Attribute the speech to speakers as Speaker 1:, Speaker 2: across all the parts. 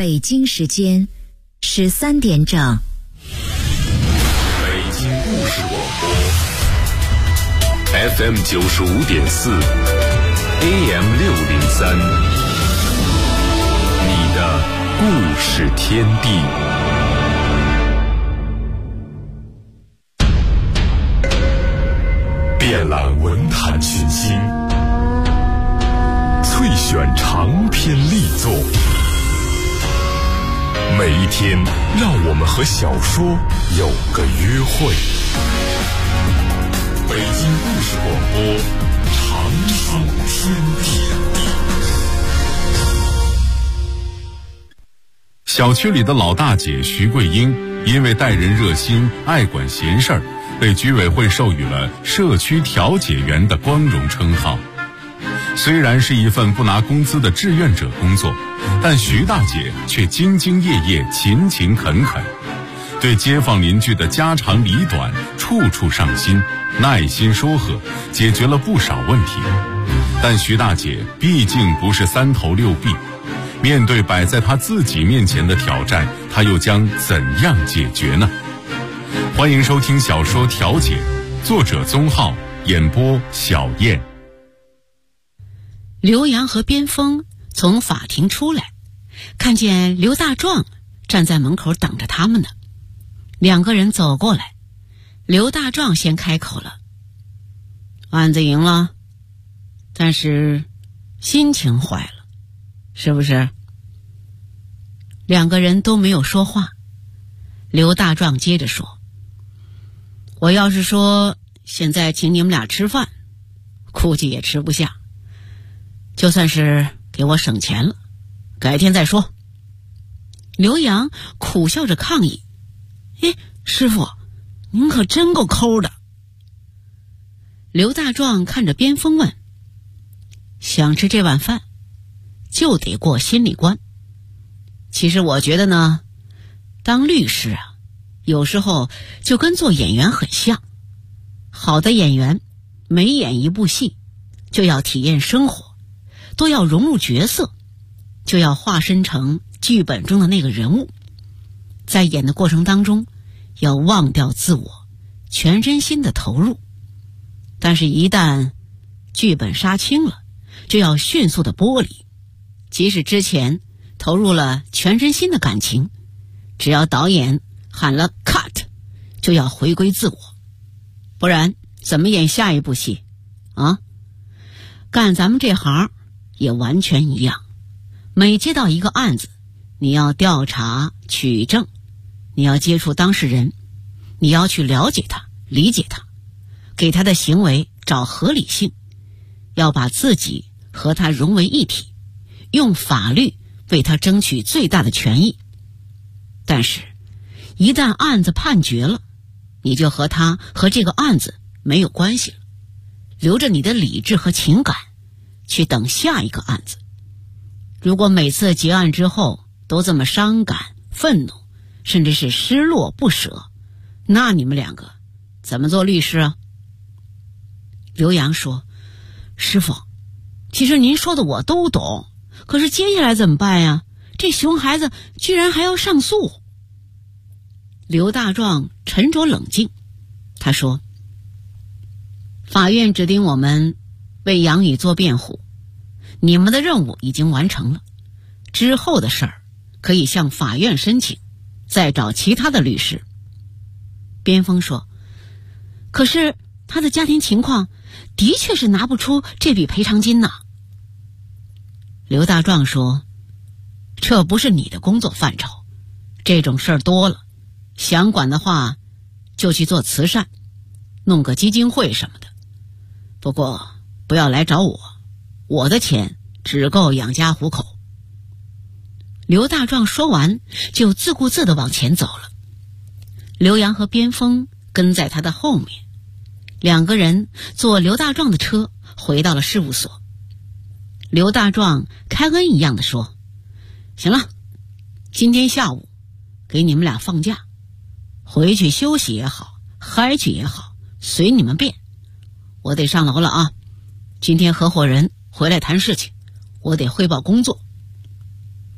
Speaker 1: 北京时间13点整。
Speaker 2: 北京故事广播 FM 95.4 AM 603，你的故事天地。遍览文坛群星，萃选长篇力作，每一天让我们和小说有个约会。北京故事广播，长寿天地。
Speaker 3: 小区里的老大姐徐桂英，因为待人热心、爱管闲事儿，被居委会授予了社区调解员的光荣称号。虽然是一份不拿工资的志愿者工作，但徐大姐却兢兢业业、勤勤恳恳，对街坊邻居的家长里短处处上心，耐心说和，解决了不少问题。但徐大姐毕竟不是三头六臂，面对摆在她自己面前的挑战，她又将怎样解决呢？欢迎收听小说《调解》，作者宗浩，演播小燕。
Speaker 4: 刘洋和边锋从法庭出来，看见刘大壮站在门口等着他们呢。两个人走过来，刘大壮先开口了：案子赢了，但是心情坏了，是不是？两个人都没有说话。刘大壮接着说：我要是说现在请你们俩吃饭，估计也吃不下，就算是给我省钱了，改天再说。刘洋苦笑着抗议：师傅，您可真够抠的。刘大壮看着边锋问：想吃这碗饭就得过心理关。其实我觉得呢，当律师啊，有时候就跟做演员很像。好的演员每演一部戏就要体验生活，都要融入角色，就要化身成剧本中的那个人物。在演的过程当中要忘掉自我，全身心的投入。但是一旦剧本杀青了，就要迅速的剥离。即使之前投入了全身心的感情，只要导演喊了 cut， 就要回归自我，不然怎么演下一部戏啊？干咱们这行也完全一样，每接到一个案子，你要调查取证，你要接触当事人，你要去了解他、理解他，给他的行为找合理性，要把自己和他融为一体，用法律为他争取最大的权益。但是一旦案子判决了，你就和他和这个案子没有关系了，留着你的理智和情感去等下一个案子。如果每次结案之后都这么伤感、愤怒，甚至是失落不舍，那你们两个怎么做律师啊？刘洋说：师傅，其实您说的我都懂，可是接下来怎么办呀？这熊孩子居然还要上诉。刘大壮沉着冷静，他说：法院指定我们为杨宇做辩护，你们的任务已经完成了，之后的事儿可以向法院申请，再找其他的律师。边锋说：可是他的家庭情况的确是拿不出这笔赔偿金呐。刘大壮说：这不是你的工作范畴，这种事儿多了，想管的话就去做慈善，弄个基金会什么的，不过不要来找我，我的钱只够养家糊口。刘大壮说完就自顾自地往前走了。刘洋和边锋跟在他的后面，两个人坐刘大壮的车回到了事务所。刘大壮开恩一样的说：行了，今天下午给你们俩放假，回去休息也好，嗨去也好，随你们便。我得上楼了啊，今天合伙人回来谈事情，我得汇报工作。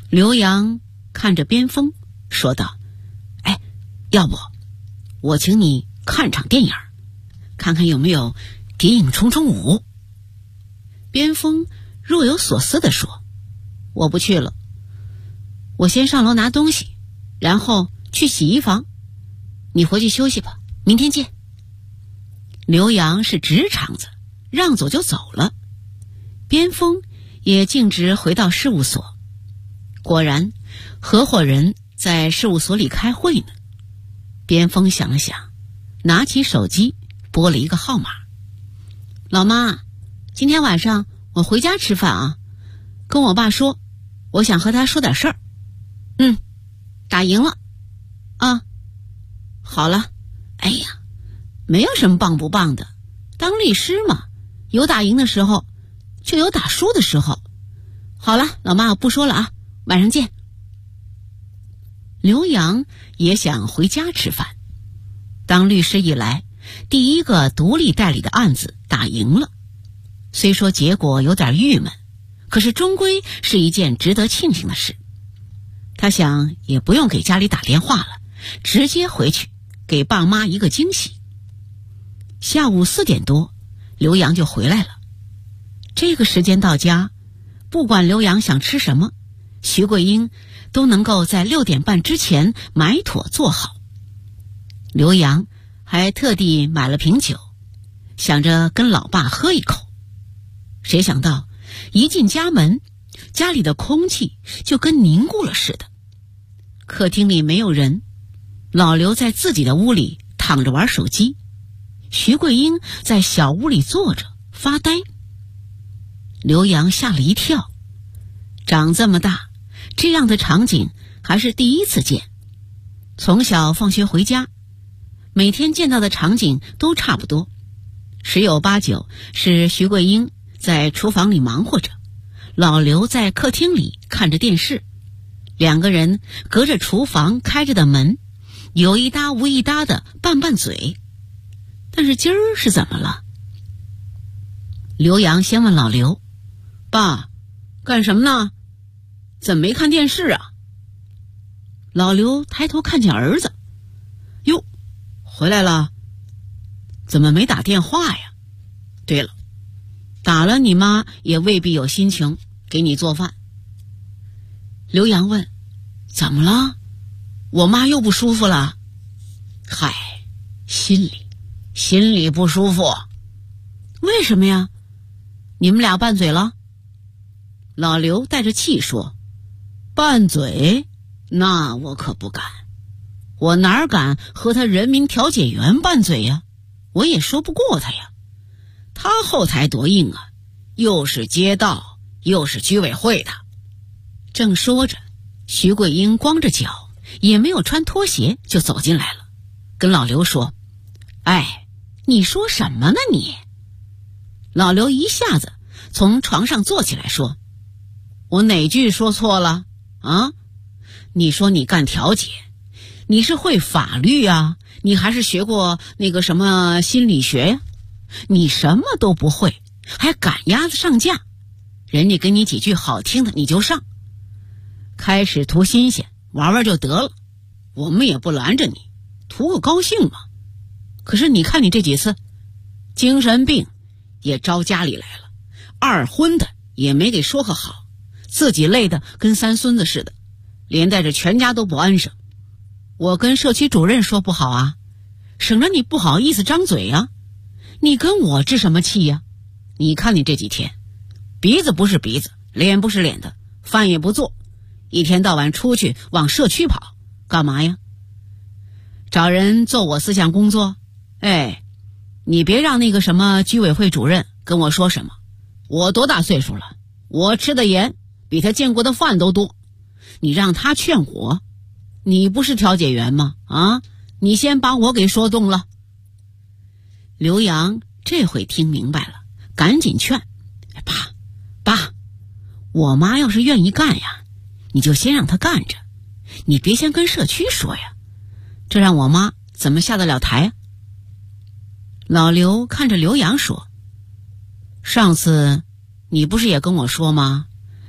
Speaker 4: 刘洋看着边锋说道：哎，要不我请你看场电影，看看有没有谍影重重5。边锋若有所思地说：我不去了，我先上楼拿东西，然后去洗衣房，你回去休息吧，明天见。刘洋是直肠子，让走就走了。边锋也径直回到事务所，果然合伙人在事务所里开会呢。边锋想了想，拿起手机拨了一个号码：老妈，今天晚上我回家吃饭啊，跟我爸说，我想和他说点事儿。打赢了啊。好了，哎呀，没有什么棒不棒的，当律师嘛，有打赢的时候就有打输的时候。好了，老妈，我不说了啊，晚上见。刘洋也想回家吃饭，当律师以来第一个独立代理的案子打赢了，虽说结果有点郁闷，可是终归是一件值得庆幸的事。他想也不用给家里打电话了，直接回去给爸妈一个惊喜。下午4点多，刘洋就回来了。这个时间到家，不管刘洋想吃什么，徐桂英都能够在6点半之前买妥做好。刘洋还特地买了瓶酒，想着跟老爸喝一口。谁想到一进家门，家里的空气就跟凝固了似的。客厅里没有人，老刘在自己的屋里躺着玩手机，徐桂英在小屋里坐着发呆。刘洋吓了一跳，长这么大，这样的场景还是第一次见。从小放学回家，每天见到的场景都差不多，十有八九是徐桂英在厨房里忙活着，老刘在客厅里看着电视，两个人隔着厨房开着的门，有一搭无一搭的拌拌嘴。但是今儿是怎么了？刘洋先问老刘：爸，干什么呢？怎么没看电视啊？老刘抬头看见儿子：哟，回来了？怎么没打电话呀？对了，打了你妈也未必有心情给你做饭。刘洋问：怎么了？我妈又不舒服了？嗨，心里不舒服。为什么呀？你们俩拌嘴了？老刘带着气说：拌嘴？那我可不敢，我哪敢和他人民调解员拌嘴呀？我也说不过他呀。他后台多硬啊，又是街道又是居委会的。正说着，徐桂英光着脚，也没有穿拖鞋就走进来了，跟老刘说：哎，你说什么呢你？老刘一下子从床上坐起来说：我哪句说错了啊？你说你干调解，你是会法律啊，你还是学过那个什么心理学呀？你什么都不会，还赶鸭子上架，人家给你几句好听的你就上。开始图新鲜，玩玩就得了，我们也不拦着你，图个高兴嘛。可是你看你这几次，精神病也招家里来了，二婚的也没给说个好，自己累得跟三孙子似的，连带着全家都不安生。我跟社区主任说不好啊，省得你不好意思张嘴啊。你跟我置什么气呀？你看你这几天，鼻子不是鼻子，脸不是脸的，饭也不做，一天到晚出去往社区跑，干嘛呀？找人做我思想工作？哎，你别让那个什么居委会主任跟我说什么，我多大岁数了，我吃的盐比他见过的饭都多，你让他劝我，你不是调解员吗？啊，你先把我给说动了。刘洋这回听明白了，赶紧劝：爸，我妈要是愿意干呀，你就先让她干着，你别先跟社区说呀，这让我妈怎么下得了台啊？老刘看着刘洋说：上次你不是也跟我说吗？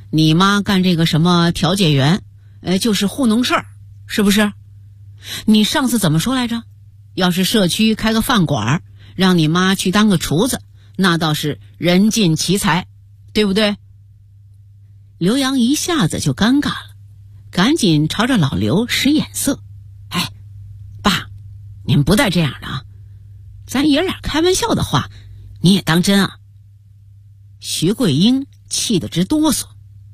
Speaker 4: 你妈干这个什么调解员，就是糊弄事儿，是不是？你上次怎么说来着？要是社区开个饭馆，让你妈去当个厨子，那倒是人尽其才，对不对？刘洋一下子就尴尬了，赶紧朝着老刘使眼色。哎，爸，你们不带这样的啊，咱爷俩开玩笑的话你也当真啊？徐桂英气得直哆嗦。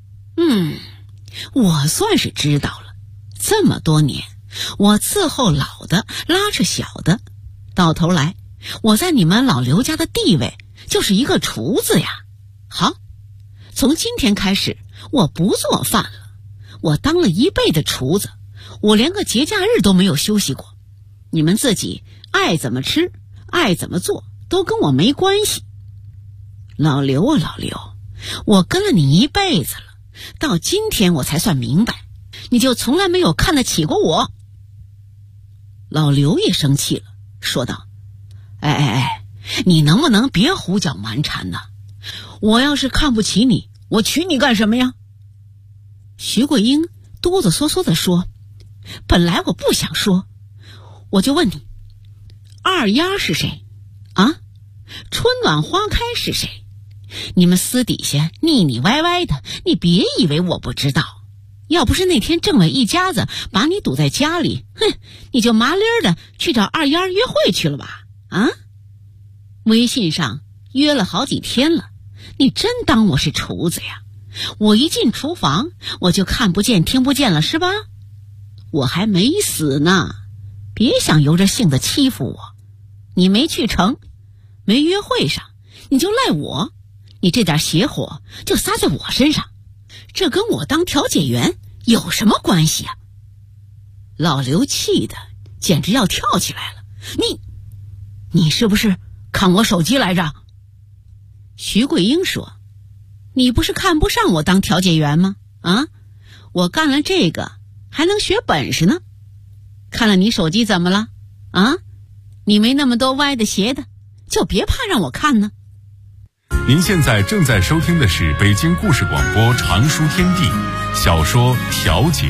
Speaker 4: 我算是知道了，这么多年我伺候老的拉扯小的，到头来我在你们老刘家的地位就是一个厨子呀。好，从今天开始我不做饭了，我当了一辈的厨子，我连个节假日都没有休息过，你们自己爱怎么吃爱怎么做都跟我没关系。老刘啊老刘，我跟了你一辈子了，到今天我才算明白，你就从来没有看得起过我。老刘也生气了，说道：你能不能别胡搅蛮缠呢？我要是看不起你，我娶你干什么呀？徐桂英哆哆嗦嗦地说：本来我不想说，我就问你，二丫是谁啊？春暖花开是谁？你们私底下腻腻歪歪的，你别以为我不知道。要不是那天政委一家子把你堵在家里，你就麻利儿的去找二丫约会去了吧？啊？微信上约了好几天了，你真当我是厨子呀？我一进厨房我就看不见听不见了是吧？我还没死呢，别想由着性子欺负我。你没去成，没约会上，你就赖我，你这点邪火就撒在我身上，这跟我当调解员有什么关系啊？老刘气得简直要跳起来了。你是不是看我手机来着？徐桂英说：你不是看不上我当调解员吗？啊，我干了这个还能学本事呢。看了你手机怎么了？啊，你没那么多歪的斜的，就别怕让我看呢。
Speaker 3: 您现在正在收听的是北京故事广播常书天地小说《调解》。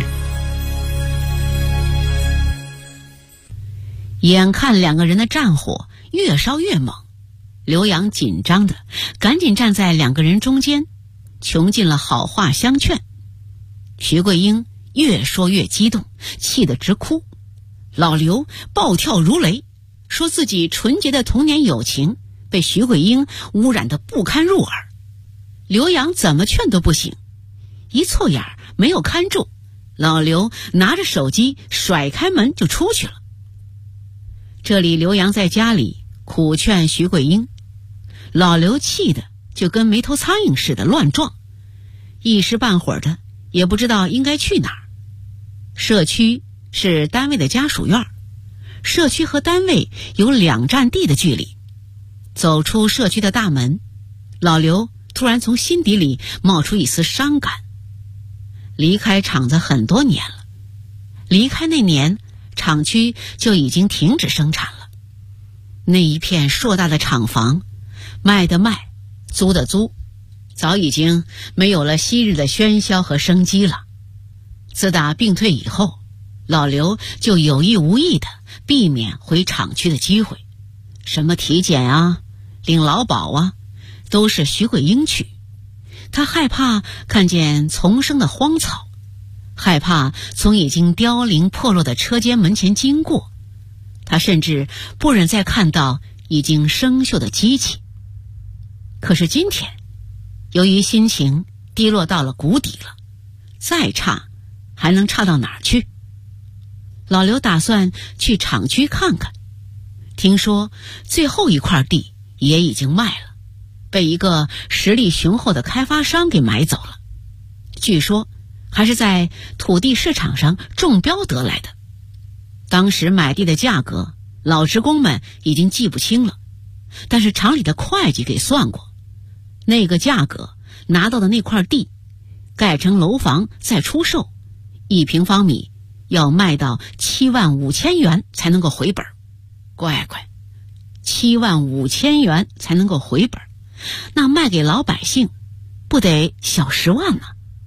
Speaker 4: 眼看两个人的战火越烧越猛，刘洋紧张的赶紧站在两个人中间，穷尽了好话相劝。徐桂英越说越激动，气得直哭。老刘暴跳如雷，说自己纯洁的童年友情被徐桂英污染得不堪入耳。刘洋怎么劝都不行，一错眼儿没有看住，老刘拿着手机甩开门就出去了。这里刘洋在家里苦劝徐桂英，老刘气得就跟没头苍蝇似的乱撞，一时半会儿的也不知道应该去哪儿。社区是单位的家属院，社区和单位有2站地的距离。走出社区的大门，老刘突然从心底里冒出一丝伤感。离开厂子很多年了，离开那年厂区就已经停止生产了。那一片硕大的厂房，卖的卖，租的租，早已经没有了昔日的喧嚣和生机了。自打病退以后，老刘就有意无意的避免回厂区的机会，什么体检啊领劳保啊都是徐桂英去。他害怕看见丛生的荒草，害怕从已经凋零破落的车间门前经过，他甚至不忍再看到已经生锈的机器。可是今天由于心情低落到了谷底了，再差还能差到哪儿去？老刘打算去厂区看看，听说最后一块地也已经卖了，被一个实力雄厚的开发商给买走了，据说还是在土地市场上中标得来的。当时买地的价格老职工们已经记不清了，但是厂里的会计给算过，那个价格拿到的那块地盖成楼房再出售，1平方米要卖到75000元才能够回本。乖乖，75000元才能够回本，那卖给老百姓不得小10万呢？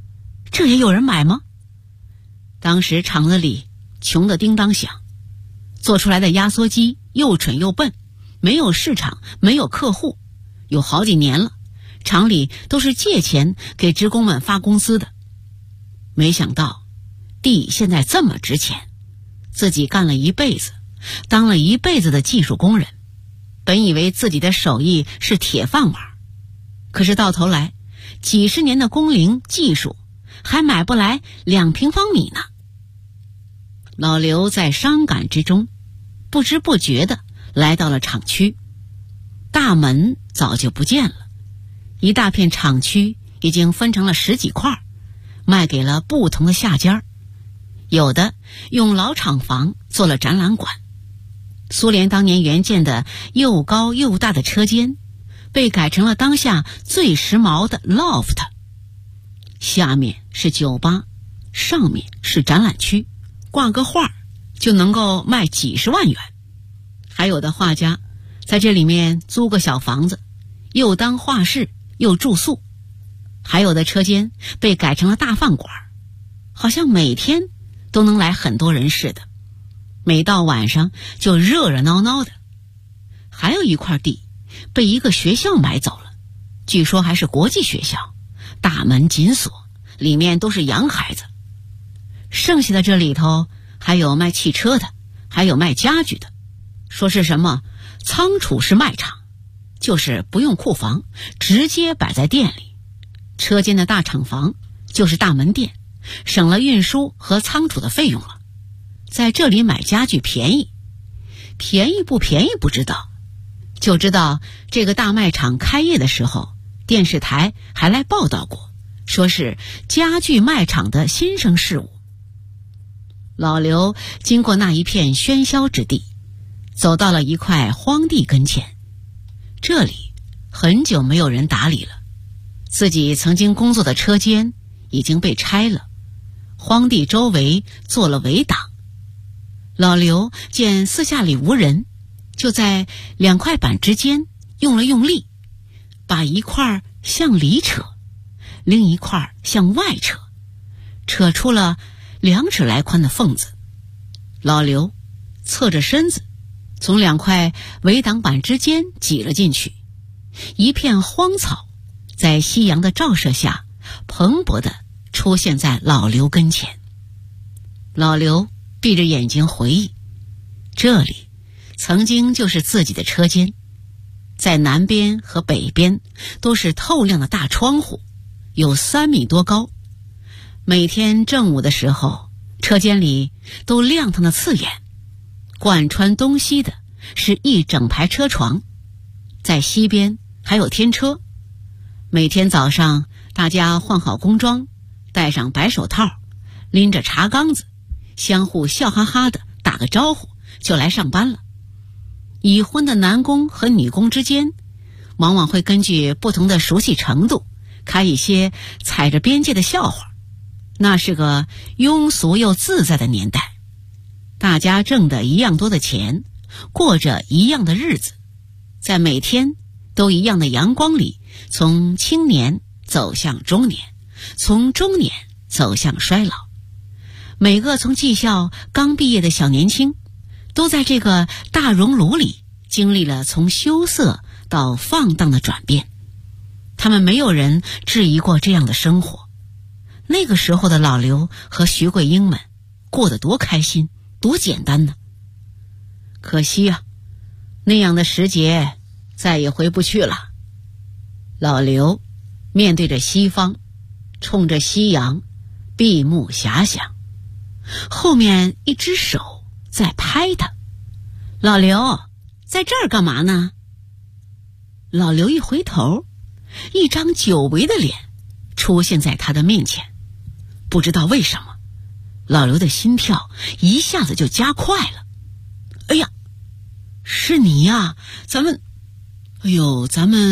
Speaker 4: 这也有人买吗？当时厂子里穷得叮当响，做出来的压缩机又蠢又笨，没有市场，没有客户，有好几年了，厂里都是借钱给职工们发工资的。没想到地现在这么值钱，自己干了一辈子，当了一辈子的技术工人，本以为自己的手艺是铁饭碗，可是到头来几十年的工龄技术还买不来2平方米呢。老刘在伤感之中不知不觉地来到了厂区，大门早就不见了，一大片厂区已经分成了10几块，卖给了不同的下家，有的用老厂房做了展览馆，苏联当年原建的又高又大的车间被改成了当下最时髦的 loft， 下面是酒吧，上面是展览区，挂个画就能够卖几十万元。还有的画家在这里面租个小房子，又当画室又住宿。还有的车间被改成了大饭馆，好像每天都能来很多人似的，每到晚上就热热闹闹的。还有一块地被一个学校买走了，据说还是国际学校，大门紧锁，里面都是洋孩子。剩下的这里头还有卖汽车的，还有卖家具的，说是什么仓储式卖场，就是不用库房，直接摆在店里。车间的大厂房就是大门店，省了运输和仓储的费用了。在这里买家具便宜，便宜不便宜不知道，就知道这个大卖场开业的时候，电视台还来报道过，说是家具卖场的新生事物。老刘经过那一片喧嚣之地，走到了一块荒地跟前，这里很久没有人打理了，自己曾经工作的车间已经被拆了，荒地周围做了围挡。老刘见四下里无人，就在2块板之间用了用力，把一块向里扯，另一块向外扯，扯出了2尺来宽的缝子。老刘侧着身子从2块围挡板之间挤了进去，一片荒草在夕阳的照射下蓬勃地出现在老刘跟前。老刘闭着眼睛回忆，这里曾经就是自己的车间，在南边和北边都是透亮的大窗户，有3米多高。每天正午的时候，车间里都亮堂的刺眼，贯穿东西的是一整排车床，在西边还有天车。每天早上大家换好工装，戴上白手套，拎着茶缸子，相互笑哈哈的打个招呼就来上班了。已婚的男工和女工之间往往会根据不同的熟悉程度开一些踩着边界的笑话，那是个庸俗又自在的年代，大家挣得一样多的钱，过着一样的日子，在每天都一样的阳光里，从青年走向中年，从中年走向衰老。每个从技校刚毕业的小年轻都在这个大熔炉里经历了从羞涩到放荡的转变，他们没有人质疑过这样的生活。那个时候的老刘和徐桂英们过得多开心多简单呢。可惜啊，那样的时节再也回不去了。老刘面对着西方，冲着夕阳闭目遐想，后面一只手在拍他。老刘，在这儿干嘛呢？老刘一回头，一张久违的脸出现在他的面前。不知道为什么，老刘的心跳一下子就加快了。哎呀，是你呀，咱们有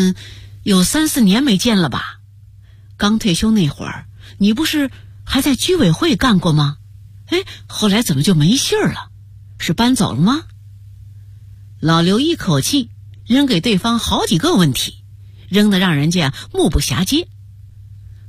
Speaker 4: 3-4年没见了吧？刚退休那会儿，你不是还在居委会干过吗？哎，后来怎么就没信儿了？是搬走了吗？老刘一口气扔给对方好几个问题，扔得让人家目不暇接。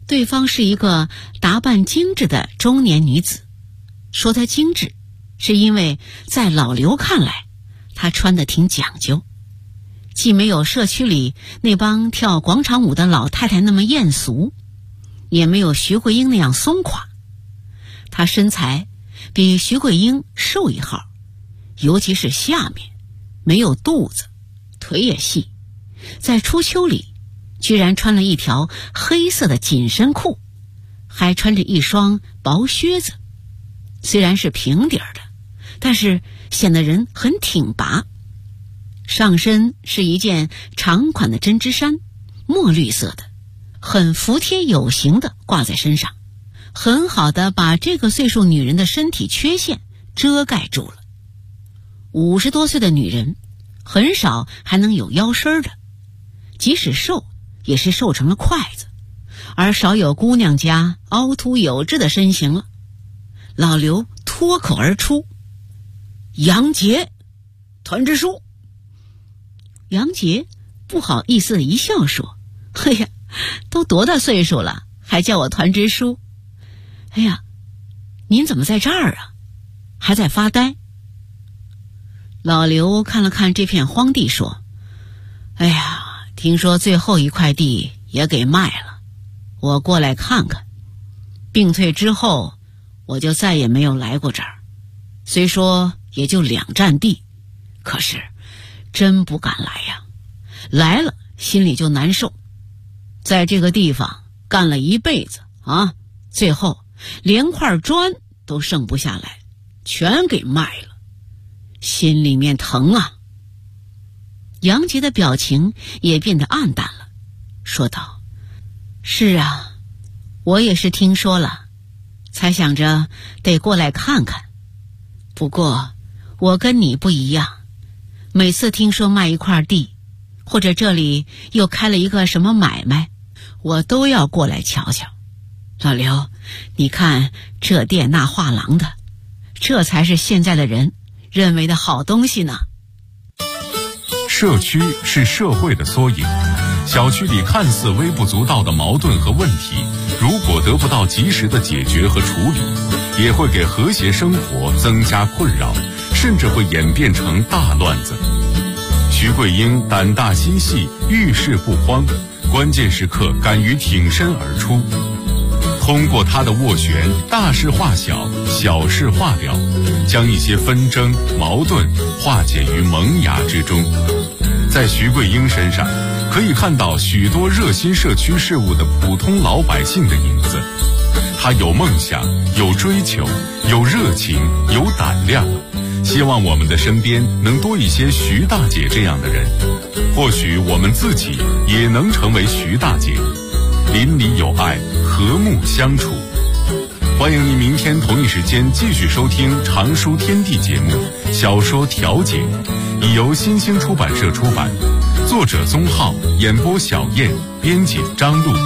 Speaker 4: 对方是一个打扮精致的中年女子。说她精致，是因为在老刘看来，她穿得挺讲究，既没有社区里那帮跳广场舞的老太太那么艳俗，也没有徐桂英那样松垮。她身材比徐桂英瘦一号，尤其是下面没有肚子，腿也细，在初秋里居然穿了一条黑色的紧身裤，还穿着一双薄靴子，虽然是平底儿的，但是显得人很挺拔。上身是一件长款的针织衫，墨绿色的，很服帖有型的挂在身上，很好的把这个岁数女人的身体缺陷遮盖住了。50多岁的女人很少还能有腰身的，即使瘦也是瘦成了筷子，而少有姑娘家凹凸有致的身形了。老刘脱口而出：杨杰，团支书。杨杰不好意思一笑说：哎呀，都多大岁数了，还叫我团支书？哎呀，您怎么在这儿啊？还在发呆？老刘看了看这片荒地说：哎呀，听说最后一块地也给卖了，我过来看看。病退之后我就再也没有来过这儿，虽说也就2站地，可是真不敢来呀，来了心里就难受。在这个地方干了一辈子啊，最后连块砖都剩不下来，全给卖了，心里面疼啊。杨杰的表情也变得暗淡了，说道：是啊，我也是听说了，才想着得过来看看。不过我跟你不一样，每次听说卖一块地，或者这里又开了一个什么买卖，我都要过来瞧瞧。老刘，你看这店那画廊的，这才是现在的人认为的好东西呢。
Speaker 3: 社区是社会的缩影，小区里看似微不足道的矛盾和问题，如果得不到及时的解决和处理，也会给和谐生活增加困扰，甚至会演变成大乱子。徐桂英胆大心细，遇事不慌，关键时刻敢于挺身而出。通过他的斡旋，大事化小，小事化了，将一些纷争矛盾化解于萌芽之中。在徐桂英身上可以看到许多热心社区事务的普通老百姓的影子。他有梦想，有追求，有热情，有胆量，希望我们的身边能多一些徐大姐这样的人，或许我们自己也能成为徐大姐，邻里有爱，和睦相处。欢迎您明天同一时间继续收听《常书天地》节目《小说调解》，已由新兴出版社出版，作者宗浩，演播小燕，编辑张璐。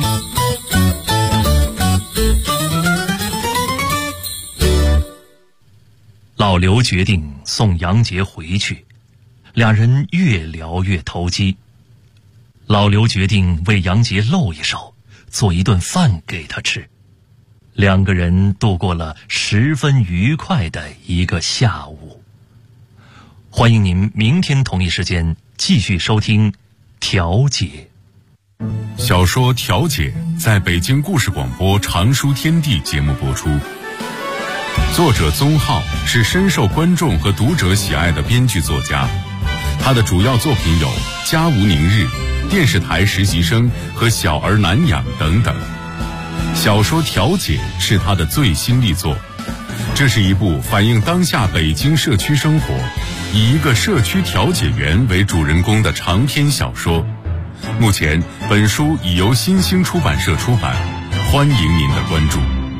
Speaker 5: 老刘决定送杨杰回去，两人越聊越投机。老刘决定为杨杰露一手，做一顿饭给他吃。两个人度过了十分愉快的一个下午。欢迎您明天同一时间继续收听《调解》。
Speaker 3: 小说《调解》在北京故事广播《常书天地》节目播出。作者宗浩是深受观众和读者喜爱的编剧作家，他的主要作品有《家无宁日》、电视台实习生和小儿难养等等。小说《调解》是他的最新力作，这是一部反映当下北京社区生活，以一个社区调解员为主人公的长篇小说。目前本书已由新兴出版社出版，欢迎您的关注。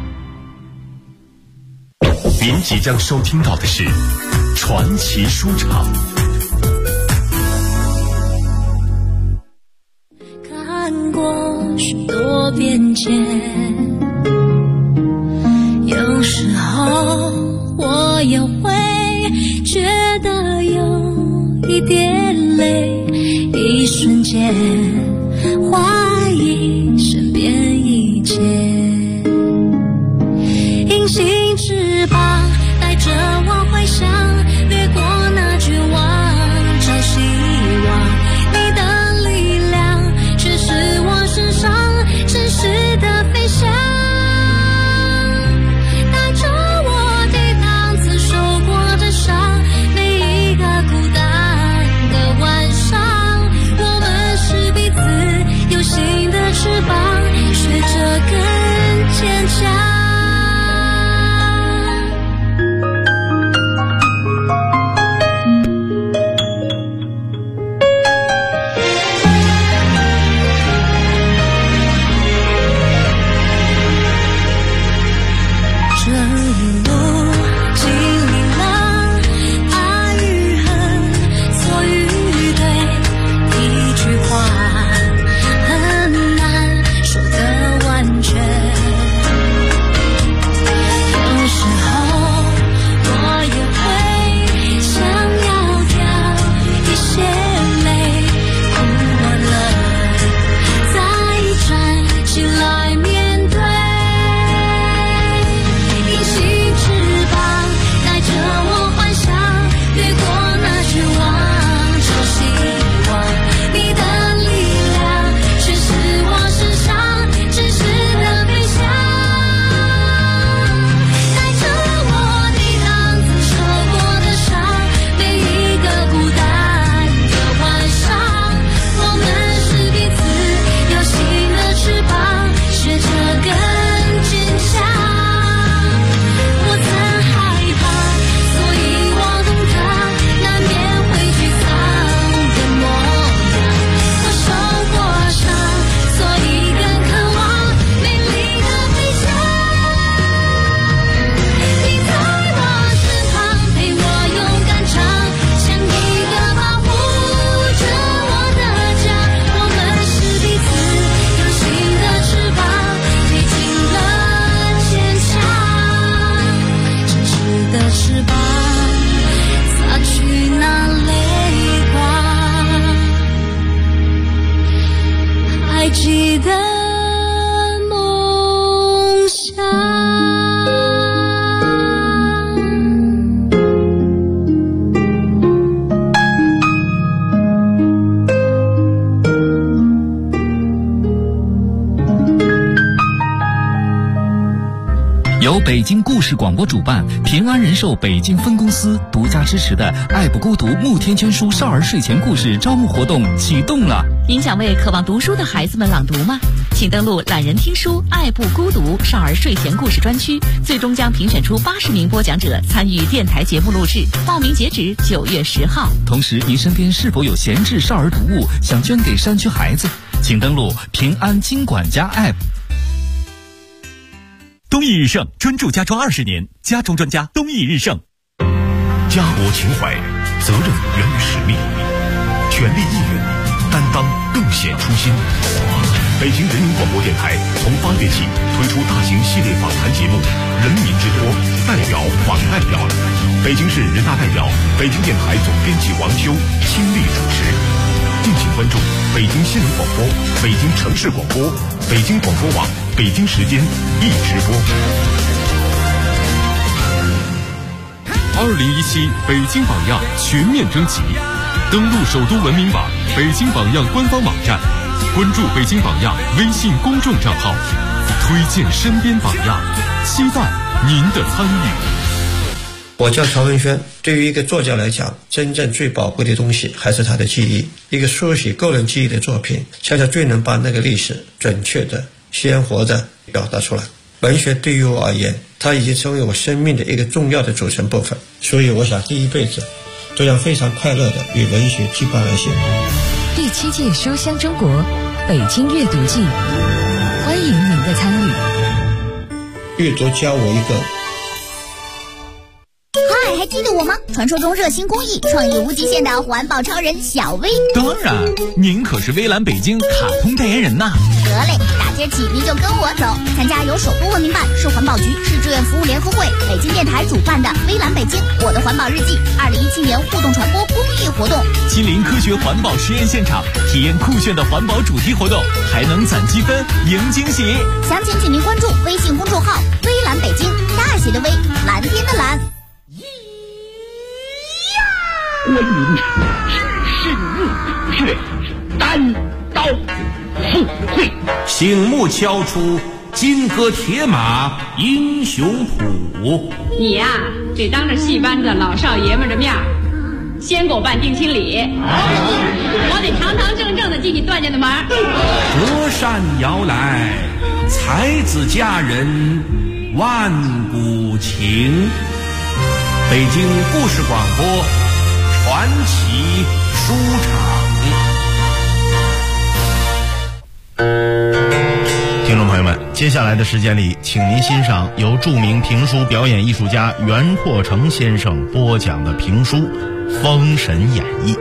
Speaker 2: 您即将收听到的是传奇书场。
Speaker 6: 看过许多变迁，有时候我也会觉得有一点累，一瞬间怀疑身边一切。 星星翅膀带着我回想，掠过那绝望，找希望。你的力量却是我身上真实的飞翔，带着我抵挡曾受过的伤，每一个孤单的晚上，我们是彼此有形的翅膀，学着更坚强。
Speaker 7: 由北京故事广播主办，平安人寿北京分公司独家支持的爱不孤独慕天全书少儿睡前故事招募活动启动了。
Speaker 1: 您想为渴望读书的孩子们朗读吗？请登录懒人听书爱不孤独少儿睡前故事专区，最终将评选出80名播讲者参与电台节目录制，报名截止9月10号。
Speaker 7: 同时，您身边是否有闲置少儿读物想捐给山区孩子？请登录平安金管家 App。
Speaker 8: 东益日盛专注家装20年，家装专家东益日盛。
Speaker 2: 家国情怀，责任源于使命，全力以赴，担当更显初心。北京人民广播电台从8月起推出大型系列访谈节目《人民之托》，代表访代表，北京市人大代表、北京电台总编辑王修亲力主持。敬请关注北京新闻广播、北京城市广播、北京广播网、北京时间一直播。
Speaker 3: 2017北京榜样全面征集，登录首都文明网、北京榜样官方网站，关注北京榜样微信公众账号，推荐身边榜样，期待您的参与。
Speaker 9: 我叫曹文轩。对于一个作家来讲，真正最宝贵的东西还是他的记忆。一个书写个人记忆的作品，恰恰最能把那个历史准确的、鲜活的表达出来。文学对于我而言，它已经成为我生命的一个重要的组成部分。所以我想第一辈子都要非常快乐的与文学羁绊而行。
Speaker 10: 第7届书香中国北京阅读季，欢迎您的参与。
Speaker 9: 阅读教我一个。
Speaker 11: 嗨，还记得我吗？传说中热心公益、创意无极限的环保超人小薇。
Speaker 12: 当然，您可是微蓝北京卡通代言人呐。
Speaker 11: 得嘞，大街起您就跟我走，参加由首都文明办、市环保局、市志愿服务联合会、北京电台主办的微蓝北京我的环保日记2017年互动传播公益活动，
Speaker 12: 亲临科学环保实验现场，体验酷炫的环保主题活动，还能攒积分赢惊喜。
Speaker 11: 详情请您关注微信公众号微蓝北京，大
Speaker 13: 关云只是日月，单刀赴会。
Speaker 14: 醒目敲出金戈铁马英雄谱。
Speaker 15: 你呀，得当着戏班子老少爷们的面先给我办定亲礼，我得堂堂正正的进你段家的门。
Speaker 14: 隔山遥来，才子佳人万古情。北京故事广播传奇书场。
Speaker 16: 听众朋友们，接下来的时间里，请您欣赏由著名评书表演艺术家袁阔成先生播讲的评书《封神演义》。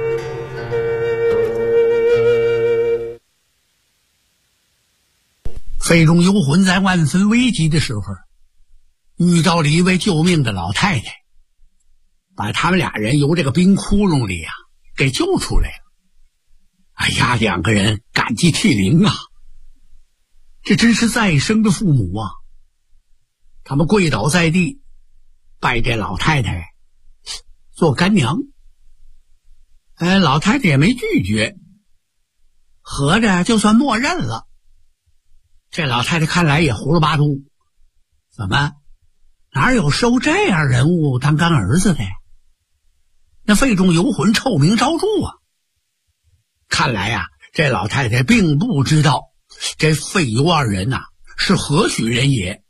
Speaker 13: 费仲游魂在万分危急的时候，遇到了一位救命的老太太，把他们俩人由这个冰窟窿里给救出来了。哎呀，两个人感激涕零啊！这真是再生的父母啊！他们跪倒在地，拜这老太太做干娘。老太太也没拒绝，合着就算默认了。这老太太看来也葫芦巴嘟，怎么哪有收这样人物当干儿子的呀？那费仲游魂臭名昭著啊！看来这老太太并不知道这费游二人是何许人也。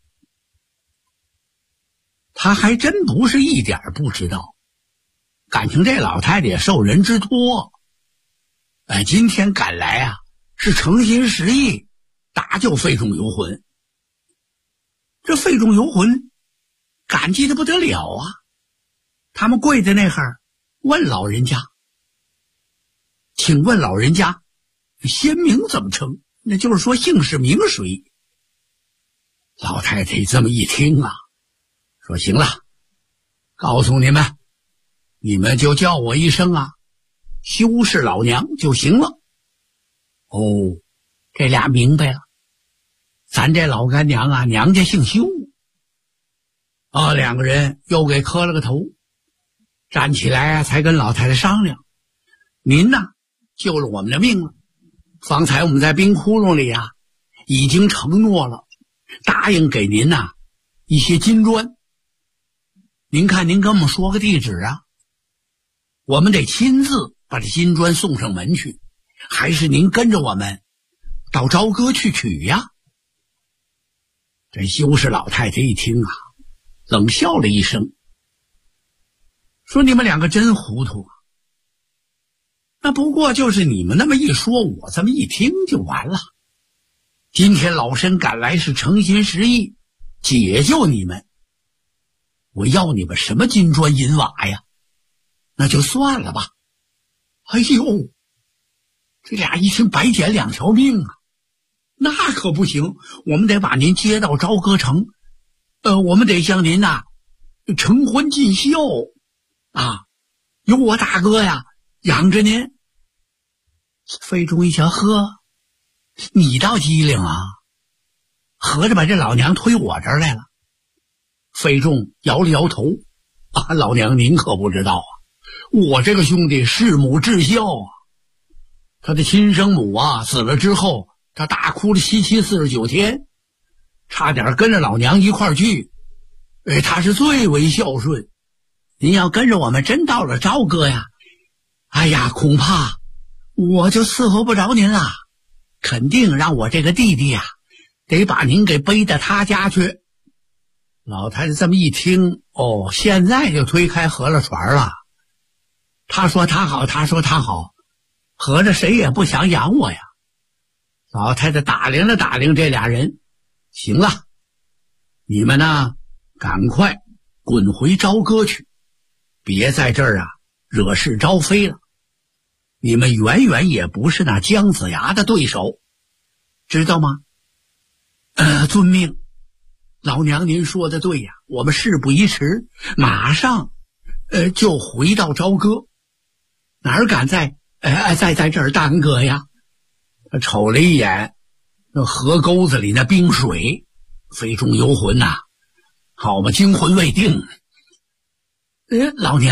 Speaker 13: 他还真不是一点不知道，感情这老太太也受人之托，今天赶来是诚心实意搭救费仲游魂。这费仲游魂感激的不得了啊！他们跪在那儿问老人家，请问老人家先名怎么称？那就是说姓氏名谁？老太太这么一听说行了，告诉你们，你们就叫我一声修氏老娘就行了。哦，这俩明白了，咱这老干娘娘家姓修。两个人又给磕了个头，站起来才跟老太太商量，您救了我们的命了。方才我们在冰窟窿里已经承诺了，答应给您一些金砖。您看您跟我们说个地址我们得亲自把这金砖送上门去，还是您跟着我们到朝歌去取呀？这修氏老太太一听冷笑了一声，说你们两个真糊涂那不过就是你们那么一说，我这么一听就完了。今天老身赶来是诚心实意解救你们，我要你们什么金砖银瓦呀？那就算了吧。哎呦，这俩一听白捡两条命那可不行，我们得把您接到朝歌城，我们得向您成婚尽孝有我大哥养着您。费仲一瞧，呵，你倒机灵合着把这老娘推我这儿来了。费仲摇了摇头，老娘您可不知道我这个兄弟弑母至孝他的亲生母死了之后，他大哭了77、49天，差点跟着老娘一块儿去。他是最为孝顺。您要跟着我们真到了朝歌哎呀，恐怕我就伺候不着您了，肯定让我这个弟弟得把您给背到他家去。老太太这么一听，现在就推开河了船了。他说他好，他说他好，合着谁也不想养我呀。老太太打量了打量这俩人，行了，你们赶快滚回朝歌去，别在这儿惹是招非了。你们远远也不是那姜子牙的对手，知道吗？遵命。老娘您说的对我们事不宜迟，马上就回到朝歌，哪敢在这儿耽搁呀？他瞅了一眼那河沟子里那冰水，费仲游魂好嘛，惊魂未定。老娘，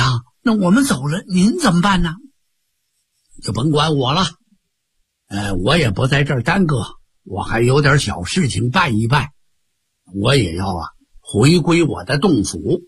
Speaker 13: 那我们走了，您怎么办呢？就甭管我了，我也不在这儿耽搁，我还有点小事情办一办，我也要回归我的洞府。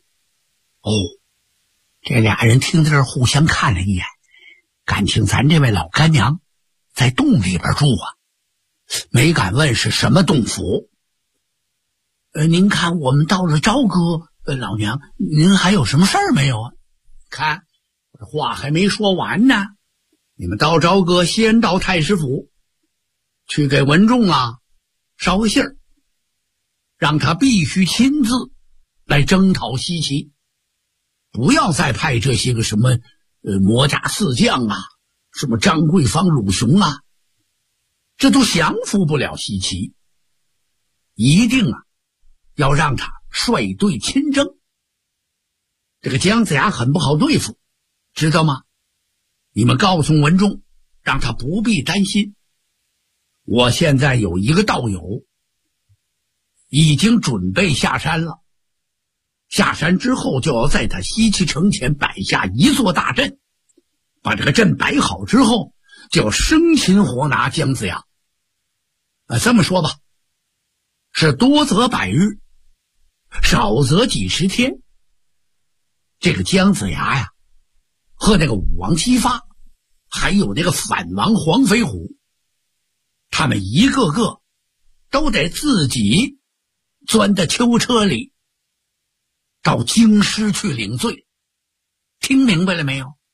Speaker 13: 这俩人听到这儿互相看了一眼，感情咱这位老干娘在洞里边住没敢问是什么洞府。您看我们到了朝歌，老娘您还有什么事儿没有看我话还没说完呢，你们到朝歌先到太师府去给文仲捎个信儿，让他必须亲自来征讨西岐，不要再派这些个什么魔吒四将什么张桂芳、鲁雄这都降服不了西岐，一定要让他率队亲征。这个姜子牙很不好对付，知道吗？你们告诉文仲，让他不必担心。我现在有一个道友已经准备下山了，下山之后就要在他西岐城前摆下一座大阵，把这个阵摆好之后，就要生擒活拿姜子牙。这么说吧，是多则百日，少则几十天。这个姜子牙和那个武王姬发，还有那个反王黄飞虎，他们一个个都得自己钻到囚车里，到京师去领罪。听明白了没有？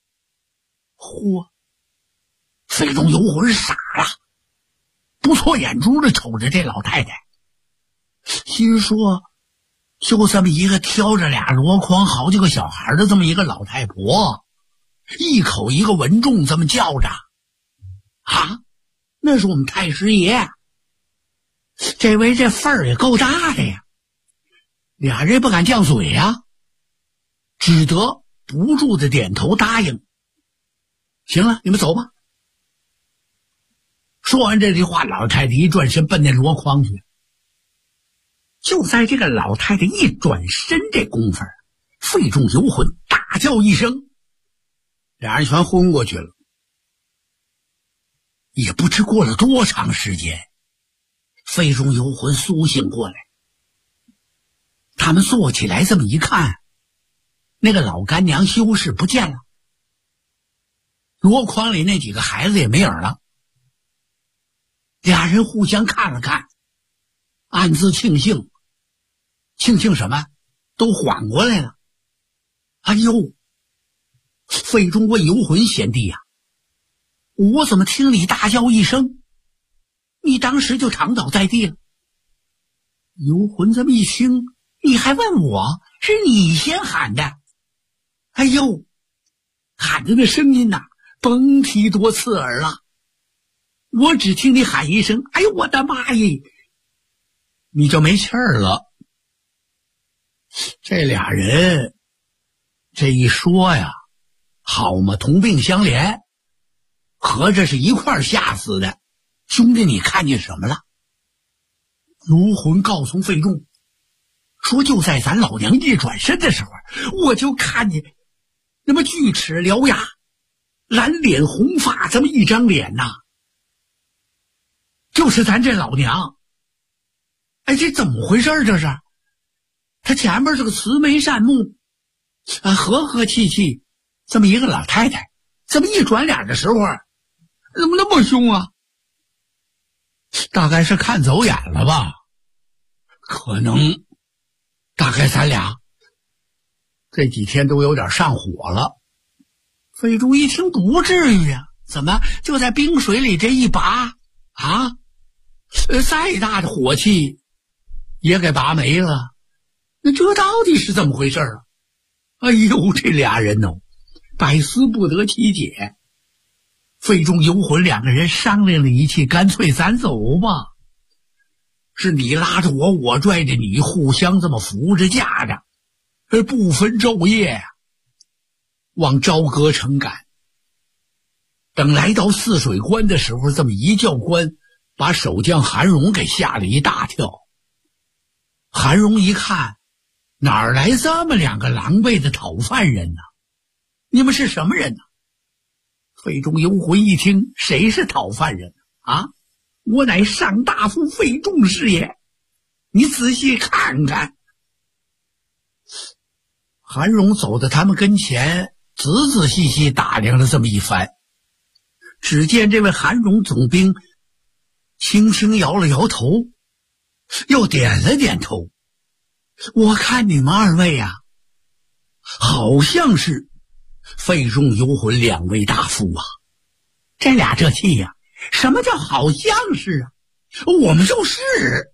Speaker 13: 费仲游魂傻了，不错眼珠子瞅着这老太太，心说就这么一个挑着俩箩筐好几个小孩的这么一个老太婆，一口一个文仲这么叫着那是我们太师爷，这位这份儿也够大的呀。俩人不敢犟嘴只得不住的点头答应。行了，你们走吧。说完这句话，老太太一转身奔那箩筐去。就在这个老太太一转身这功夫，费仲游魂大叫一声，俩人全昏过去了。也不知过了多长时间，费仲游魂苏醒过来。他们坐起来这么一看，那个老干娘修士不见了，箩筐里那几个孩子也没影了。俩人互相看了看，暗自庆幸。庆幸什么？都缓过来了。哎呦，费仲问游魂贤弟我怎么听你大叫一声，你当时就躺倒在地了？游魂这么一听，你还问我？是你先喊的。哎呦，喊的那声音甭提多刺耳了。我只听你喊一声，哎呦我的妈耶，你就没气儿了。这俩人这一说好嘛，同病相怜，合着是一块儿吓死的。兄弟，你看见什么了？游魂告诉费仲说，就在咱老娘一转身的时候，我就看见那么锯齿獠牙、蓝脸红发这么一张脸就是咱这老娘。这怎么回事？这是他前面是个慈眉善目和和气气这么一个老太太，这么一转脸的时候怎么那么凶大概是看走眼了吧，可能大概咱俩这几天都有点上火了。费仲一听不至于怎么就在冰水里这一拔再大的火气也给拔没了。那这到底是怎么回事哎呦，这俩人百思不得其解。费仲游魂两个人商量了一气，干脆咱走吧。是你拉着我，我拽着你，互相这么扶着架着，不分昼夜往朝歌城赶。等来到泗水关的时候，这么一教官把守将韩荣给吓了一大跳。韩荣一看，哪儿来这么两个狼狈的讨饭人你们是什么人呢？费仲游魂一听，谁是讨饭人啊？我乃上大夫费仲是也，你仔细看看。韩荣走到他们跟前，仔仔细细打量了这么一番，只见这位韩荣总兵轻轻摇了摇头，又点了点头。我看你们二位啊，好像是费仲游魂两位大夫啊。这俩这气呀，什么叫好像是啊？我们就是。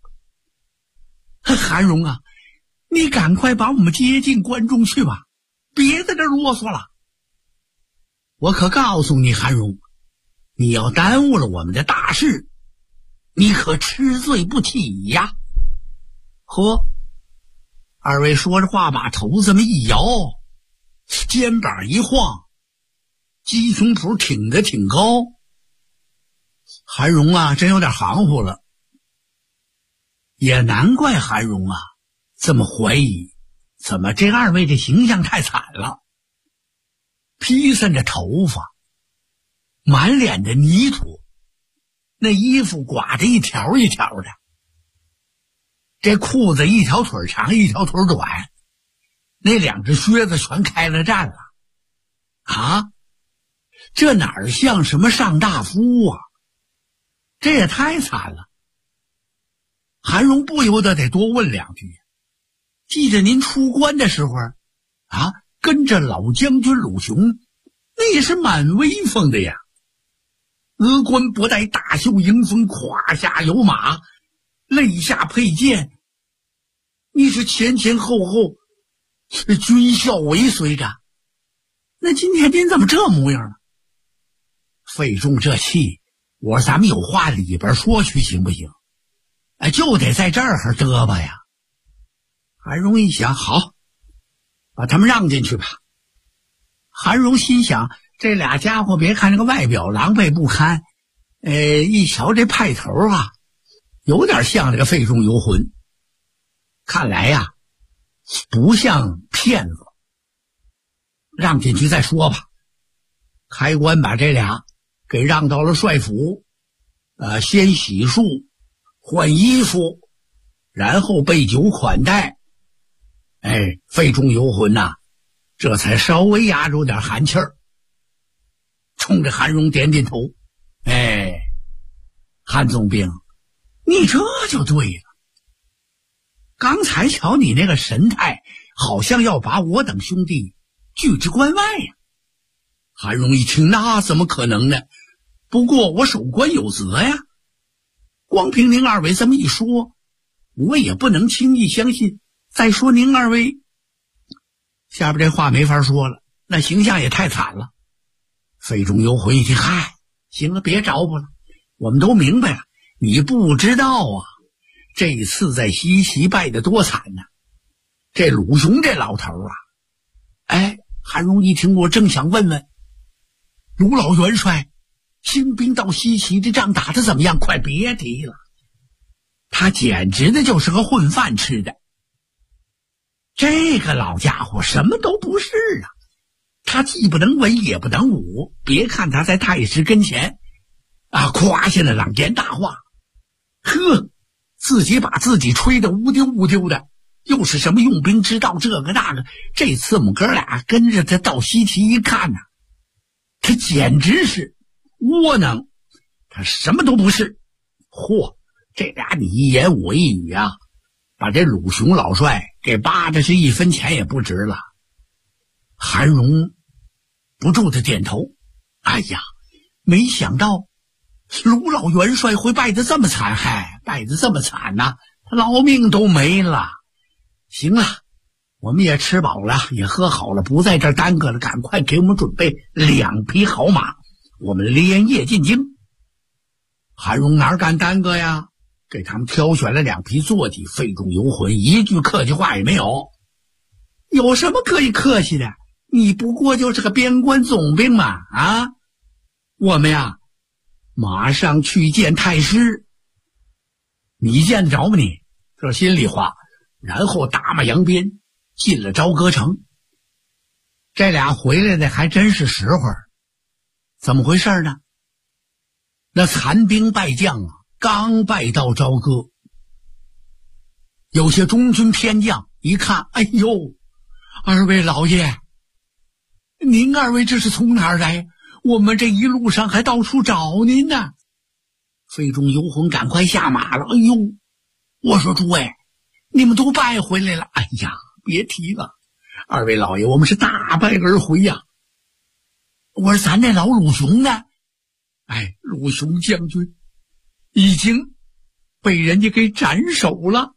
Speaker 13: 韩荣啊，你赶快把我们接进关中去吧，别在这啰嗦了。我可告诉你，韩荣，你要耽误了我们的大事，你可吃罪不起呀。呵，二位说着话，把头这么一摇，肩膀一晃，鸡胸脯挺得挺高。韩荣啊，真有点含糊了。也难怪韩荣啊这么怀疑，怎么这二位的形象太惨了，披散着头发，满脸的泥土，那衣服刮着一条一条的，这裤子一条腿长一条腿短，那两只靴子全开了战了啊！这哪儿像什么上大夫啊？这也太惨了。韩荣不由得得多问两句，记着您出关的时候啊，跟着老将军鲁雄，那也是蛮威风的呀。额冠不带大袖迎风，胯下有马，肋下佩剑，你是前前后后军校尾随着。那今天您怎么这模样呢？费仲这气，我说咱们有话里边说去行不行？就得在这儿折吧呀。韩荣一想，好，把他们让进去吧。韩荣心想，这俩家伙别看这个外表狼狈不堪，一瞧这派头啊，有点像这个费仲游魂，看来呀，不像骗子。让进去再说吧。开关把这俩给让到了帅府，先洗漱换衣服，然后备酒款待。费仲游魂呐，这才稍微压住点寒气儿，冲着韩荣点点头。韩总兵，你这就对了。刚才瞧你那个神态，好像要把我等兄弟拒之关外呀。韩荣一听，那怎么可能呢？不过我守关有责呀。光凭您二位这么一说，我也不能轻易相信。再说您二位，下边这话没法说了，那形象也太惨了。费仲游魂一听，嗨，行了，别找我了，我们都明白了，你不知道啊，这次在西岐败得多惨呢。这鲁雄这老头啊，韩荣一听，我正想问问鲁老元帅，兴兵到西岐这仗打得怎么样？快别提了，他简直的就是个混饭吃的。这个老家伙什么都不是啊，他既不能文也不能武。别看他在太师跟前夸下了朗言大话，自己把自己吹得乌丢乌丢的，又是什么用兵之道这个那个。这次我们哥俩跟着他到西岐一看呢，他简直是窝囊，他什么都不是。这俩你一言我一语啊，把这鲁雄老帅给扒的是一分钱也不值了。韩荣不住的点头，没想到鲁老元帅会败得这么惨，败得这么惨呐，他老命都没了。行了，我们也吃饱了，也喝好了，不在这儿耽搁了，赶快给我们准备2匹好马，我们连夜进京。韩荣哪敢耽搁呀，给他们挑选了2匹坐骑。费仲游魂一句客气话也没有，有什么可以客气的？你不过就是个边关总兵嘛，我们呀马上去见太师。你见得着吗你？这是心里话。然后打马扬鞭进了朝歌城。 这俩回来的还真是实惠。怎么回事呢？那残兵败将啊，刚拜到朝歌，有些中军偏将一看，哎呦，二位老爷，您二位这是从哪儿来？我们这一路上还到处找您呢。费仲游魂赶快下马了。哎呦，我说诸位，你们都败回来了。哎呀，别提了，二位老爷，我们是大败而回呀。我说咱这老鲁雄呢？哎，鲁雄将军已经被人家给斩首了。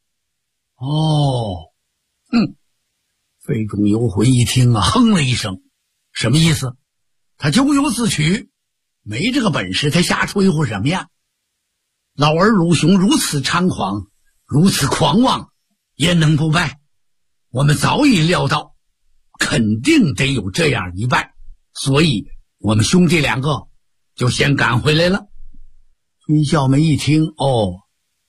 Speaker 13: 哦，费仲游魂一听啊，哼了一声，什么意思？他咎由自取，没这个本事，他瞎吹呼什么呀？老儿鲁雄如此猖狂，如此狂妄，焉能不败？我们早已料到，肯定得有这样一败，所以我们兄弟两个就先赶回来了。军校们一听，哦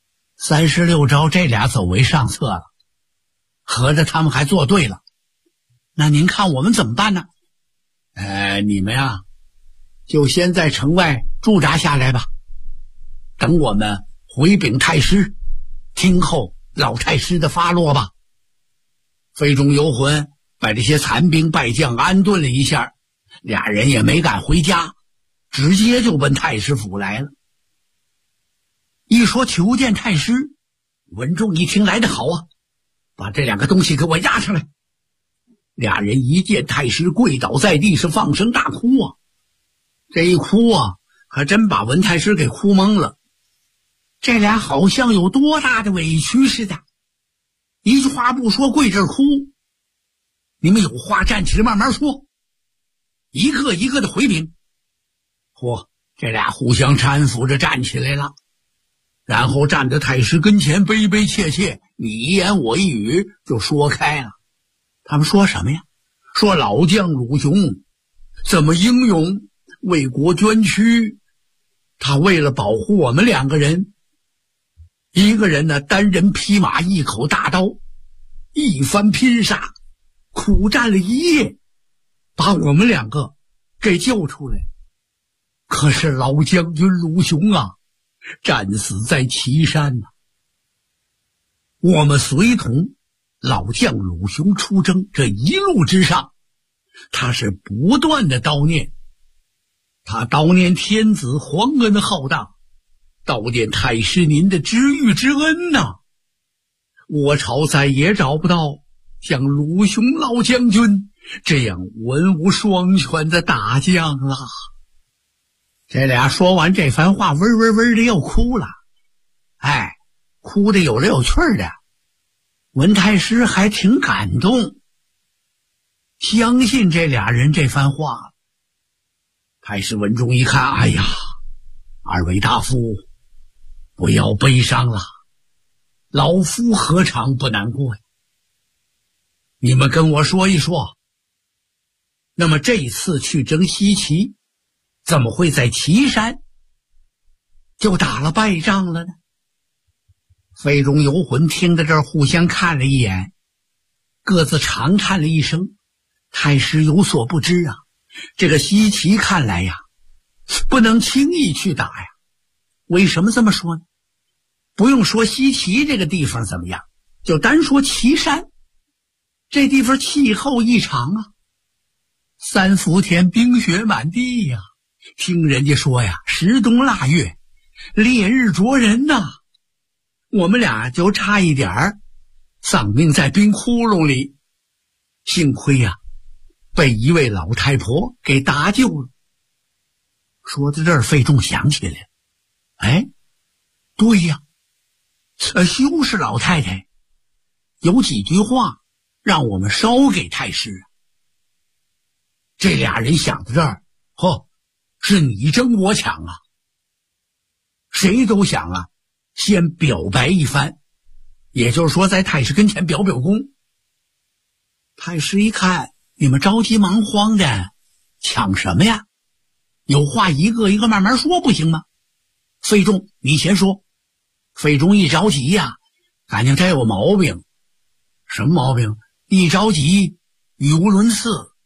Speaker 13: ，36招这俩走为上策了，合着他们还做对了。那您看我们怎么办呢？你们呀，就先在城外驻扎下来吧，等我们回禀太师，听候老太师的发落吧。费仲游魂把这些残兵败将安顿了一下，俩人也没敢回家，直接就奔太师府来了。一说求见太师，文仲一听来得好啊，把这两个东西给我押上来。俩人一见太师，跪倒在地，是放声大哭啊。这一哭啊，可真把文太师给哭懵了。这俩好像有多大的委屈似的，一句话不说，跪这哭。你们有话站起来慢慢说，一个一个的回禀。嚯，这俩互相搀扶着站起来了，然后站在太师跟前，悲悲切切，你一言我一语就说开了。他们说什么呀？说老将鲁雄怎么英勇为国捐躯，他为了保护我们两个人，一个人呢单人匹马，一口大刀，一番拼杀，苦战了一夜，把我们两个给救出来。可是老将军鲁雄啊，战死在岐山呐。我们随同老将鲁雄出征，这一路之上，他是不断的叨念，他叨念天子皇恩浩荡，悼念太师您的知遇之恩呐。我朝再也找不到像鲁雄老将军这样文武双全的大将了。这俩说完这番话，嗡嗡嗡的又哭了。哎，哭的有来有趣的。文太师还挺感动，相信这俩人这番话。太师文中一看，哎呀，二位大夫不要悲伤了，老夫何尝不难过呀？你们跟我说一说，那么这次去征西岐，怎么会在岐山就打了败仗了呢？费仲游魂听到这儿，互相看了一眼，各自长叹了一声。太师有所不知啊，这个西岐看来呀，不能轻易去打呀。为什么这么说呢？不用说西岐这个地方怎么样，就单说岐山，这地方气候异常啊，三伏天冰雪满地呀，听人家说呀，十冬腊月烈日灼人呐。我们俩就差一点儿丧命在冰窟窿里，幸亏呀，被一位老太婆给搭救了。说到这儿，费仲想起来了，哎，对呀，修氏老太太有几句话让我们捎给太师啊。这俩人想到这儿，是你争我抢啊，谁都想啊先表白一番，也就是说在太师跟前表表功。太师一看你们着急忙慌的，抢什么呀？有话一个一个慢慢说不行吗？费仲你先说。费仲一着急呀，感情这有毛病。什么毛病？一着急语无伦次，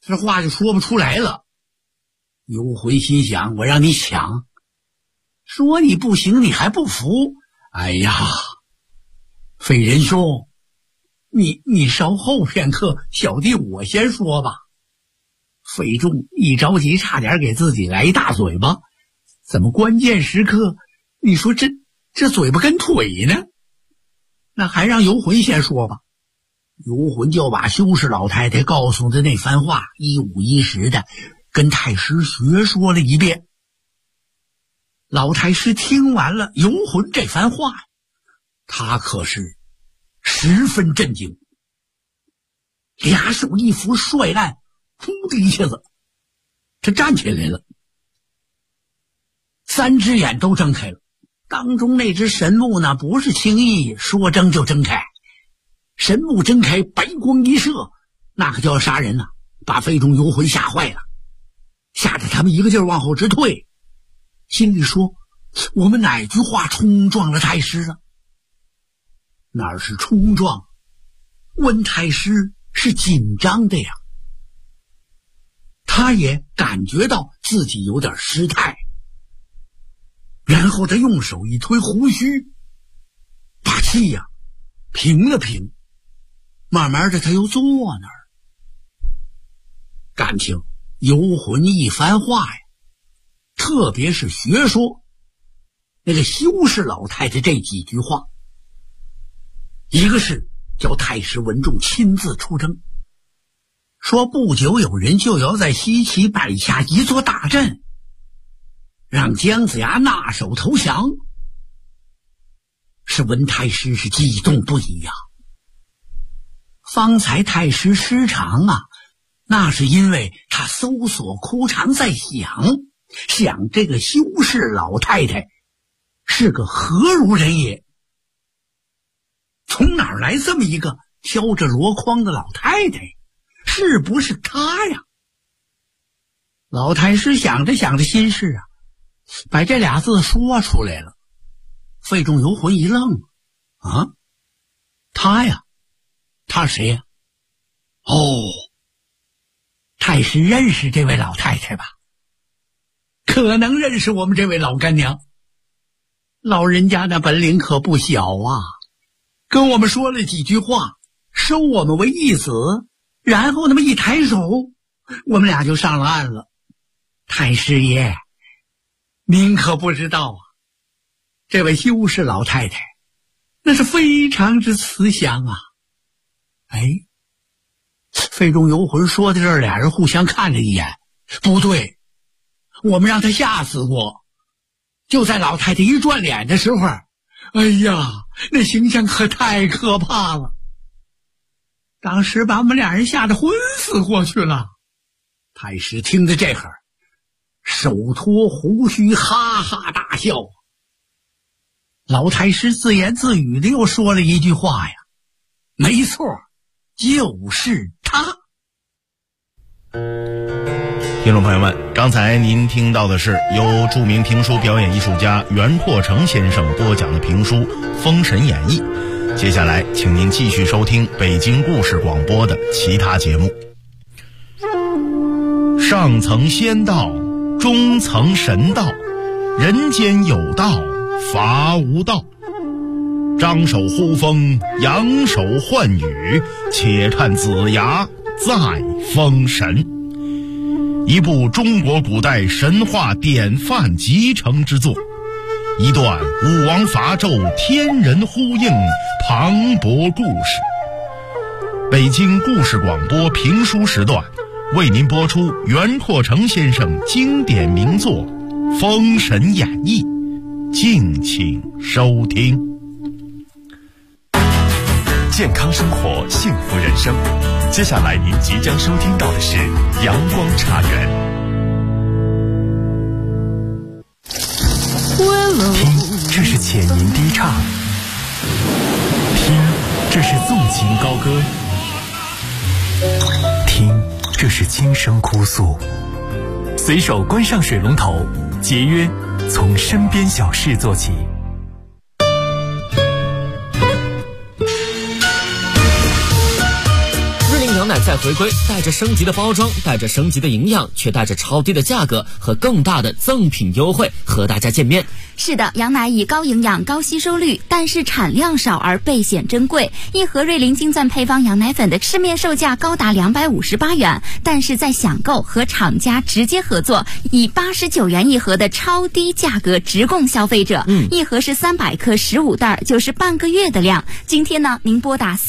Speaker 13: 这话就说不出来了。游魂心想，我让你抢，说你不行你还不服。哎呀，费仁兄，你稍后片刻，小弟我先说吧。费仲一着急差点给自己来一大嘴巴，怎么关键时刻你说这嘴巴跟腿呢？那还让游魂先说吧。游魂就把修士老太太告诉的那番话一五一十的跟太师学说了一遍。老太师听完了游魂这番话，他可是十分震惊，俩手一扶帅案，扑的一下子他站起来了，三只眼都睁开了。当中那只神目呢，不是轻易说睁就睁开，神目睁开，白光一射，那可就要杀人了，把费仲游魂吓坏了，吓得他们一个劲儿往后直退，心里说：我们哪句话冲撞了太师啊？哪是冲撞，温太师是紧张的呀。他也感觉到自己有点失态，然后他用手一推胡须，把气呀平了平，慢慢的他又坐那儿。感情游魂一番话呀，特别是学说那个修士老太太这几句话，一个是叫太师文仲亲自出征，说不久有人就要在西岐摆下一座大阵，让姜子牙纳手投降。是文太师是激动不已呀。方才太师失常啊，那是因为他搜索枯肠在想这个修士老太太是个何如人也，从哪儿来这么一个挑着箩筐的老太太，是不是她呀？老太师想着想着心事啊，把这俩字说出来了。费仲游魂一愣，啊，他呀，他谁呀？哦，太师认识这位老太太吧？可能认识我们这位老干娘。老人家的本领可不小啊，跟我们说了几句话，收我们为义子，然后那么一抬手，我们俩就上了岸了。太师爷，您可不知道啊，这位修士老太太那是非常之慈祥啊。哎，费仲游魂说到这儿，俩人互相看了一眼，不对，我们让他吓死过。就在老太太一转脸的时候，哎呀，那形象可太可怕了，当时把我们俩人吓得昏死过去了。太师听着这会儿，手托胡须，哈哈大笑。老太师自言自语的又说了一句话呀，没错，就是他。
Speaker 16: 听众朋友们，刚才您听到的是由著名评书表演艺术家袁阔成先生播讲的评书《封神演义》。接下来请您继续收听北京故事广播的其他节目。上层仙道，中层神道，人间有道，伐无道。张手呼风，扬手唤雨，且看子牙再封神。一部中国古代神话典范集成之作，一段武王伐纣天人呼应磅礴故事。北京故事广播评书时段为您播出袁阔成先生经典名作《封神演义》，敬请收听。
Speaker 2: 健康生活，幸福人生。接下来您即将收听到的是阳光茶园。
Speaker 17: 听，这是浅吟低唱；听，这是纵情高歌；听，这是轻声哭诉。随手关上水龙头，节约从身边小事做起。
Speaker 18: 牛奶再回归，带着升级的包装，带着升级的营养，却带着超低的价格和更大的赠品优惠和大家见面。
Speaker 19: 是的，羊奶以高营养、高吸收率，但是产量少而倍显珍贵。一盒瑞麟金钻配方羊奶粉的市面售价高达258元，但是在享购和厂家直接合作，以89元一盒的超低价格直供消费者。一盒是300克15袋，就是半个月的量。今天呢，您拨打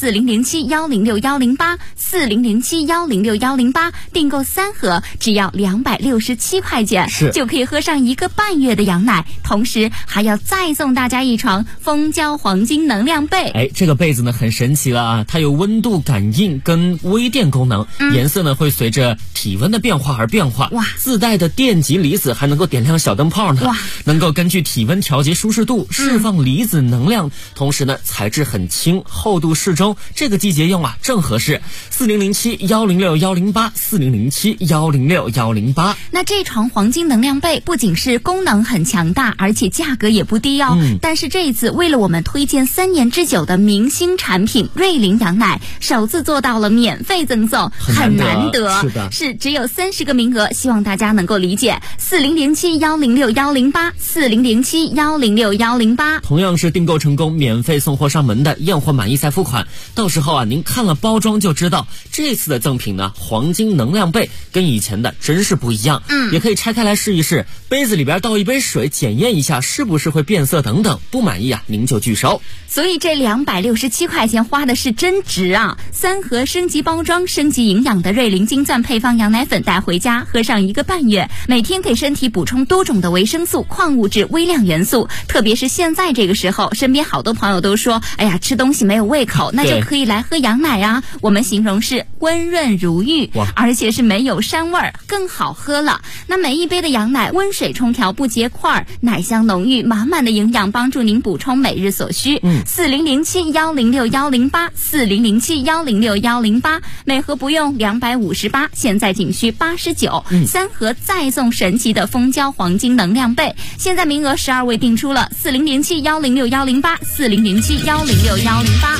Speaker 19: 4007-106-108，4007-106-108，订购3盒，只要267块钱，就可以喝上1个半月的羊奶，同时还要再送大家一床蜂胶黄金能量被。
Speaker 18: 这个被子呢很神奇了啊，它有温度感应跟微电功能，颜色呢会随着体温的变化而变化。哇，自带的电极离子还能够点亮小灯泡呢。哇，能够根据体温调节舒适度，释放离子能量，同时呢材质很轻，厚度适中，这个季节用啊正合适。4007-106-108，4007-106-108。
Speaker 19: 那这床黄金能量被不仅是功能很强大，而且价格也不低哦。但是这一次为了我们推荐3年之久的明星产品瑞麟羊奶，首次做到了免费赠送，很难得。是只有30个名额，希望大家能够理解。4007-106-108， 4007-106-108。
Speaker 18: 同样是订购成功免费送货上门的，验货满意再付款。到时候啊，您看了包装就知道，这次的赠品呢，黄金能量被跟以前的真是不一样。也可以拆开来试一试，杯子里边倒一杯水，检验一下是不是会变色等等，不满意啊，您就拒收。
Speaker 19: 所以这267块钱花的是真值啊！3盒升级包装、升级营养的瑞麟金钻配方羊奶粉带回家，喝上1个半月，每天给身体补充多种的维生素、矿物质、微量元素。特别是现在这个时候，身边好多朋友都说，哎呀，吃东西没有胃口，那就可以来喝羊奶啊。我们形容是温润如玉，而且是没有膻味，更好喝了。那每一杯的羊奶温水冲调不结块，奶香浓郁，满满的营养，帮助您补充每日所需。4007-106-108， 4007-106-108，每盒不用258，现在仅需89，3盒再送神奇的蜂胶黄金能量被，现在名额12位订出了。4007-106-108， 4007-106-108。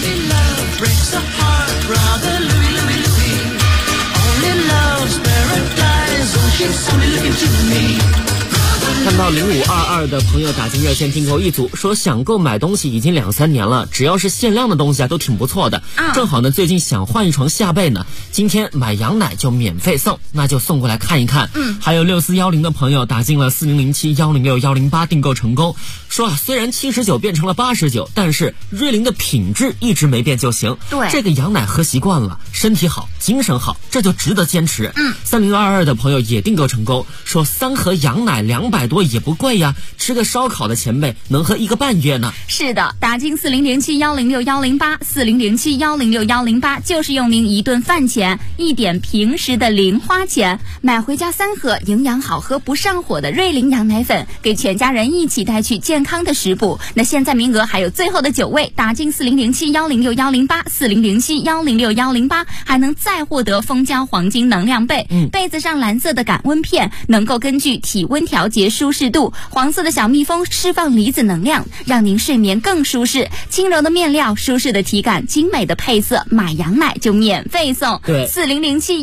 Speaker 18: 看到0522的朋友打进热线订购一组，说想购买东西已经2-3年了，只要是限量的东西啊都挺不错的。正好呢最近想换一床下被呢，今天买羊奶就免费送，那就送过来看一看。还有6410的朋友打进了4007-106-108订购成功，说啊虽然79变成了89，但是瑞麟的品质一直没变就行。对，这个羊奶喝习惯了，身体好，精神好，这就值得坚持。3022的朋友也订购成功，说3盒羊奶200多也不贵呀，吃个烧烤的前辈能喝1个半月呢。
Speaker 19: 是的，打进4007-106-108， 4007-106-108，就是用您一顿饭钱，一点平时的零花钱，买回家3盒营养好喝不上火的瑞麟羊奶粉，给全家人一起带去健康的食补。那现在名额还有最后的9位，打进4007-106-108， 4007-106-108，还能再获得蜂胶黄金能量被。被子上蓝色的感温片能够根据体温调节舒适度，黄色的小蜜蜂释放离子能量，让您睡眠更舒适。轻柔的面料，舒适的体感，精美的配色，买羊奶就免费送。对，4007